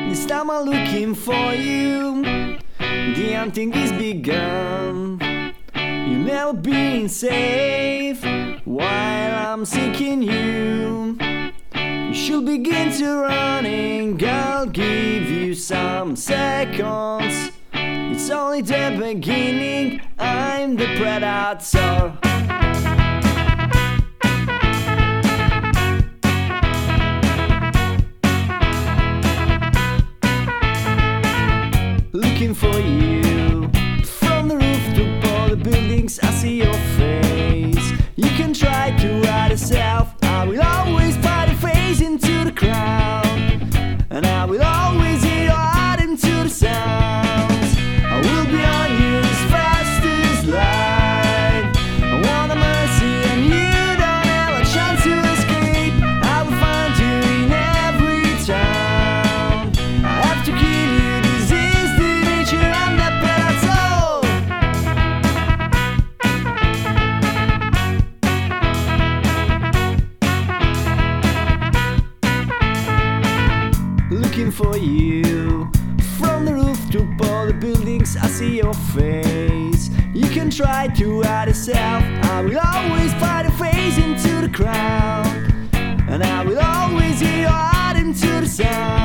This time I'm looking for you. The hunting is begun. You've never been safe while I'm seeking you. You should begin to running. I'll give you some seconds. It's only the beginning. I'm the predator. Looking for you. From the rooftop of the buildings I see your face. You can try to hide yourself. I will always find a face into the crowd, and I will always hear your heart into the sounds. I will be on you as fast as light. I want a mercy and you don't have a chance to escape. I will find you in every town. I have to kill you. This is the nature of the looking for you. From the rooftop of the buildings I see your face. You can try to hide yourself. I will always find a face into the crowd, and I will always hear your heart into the sound.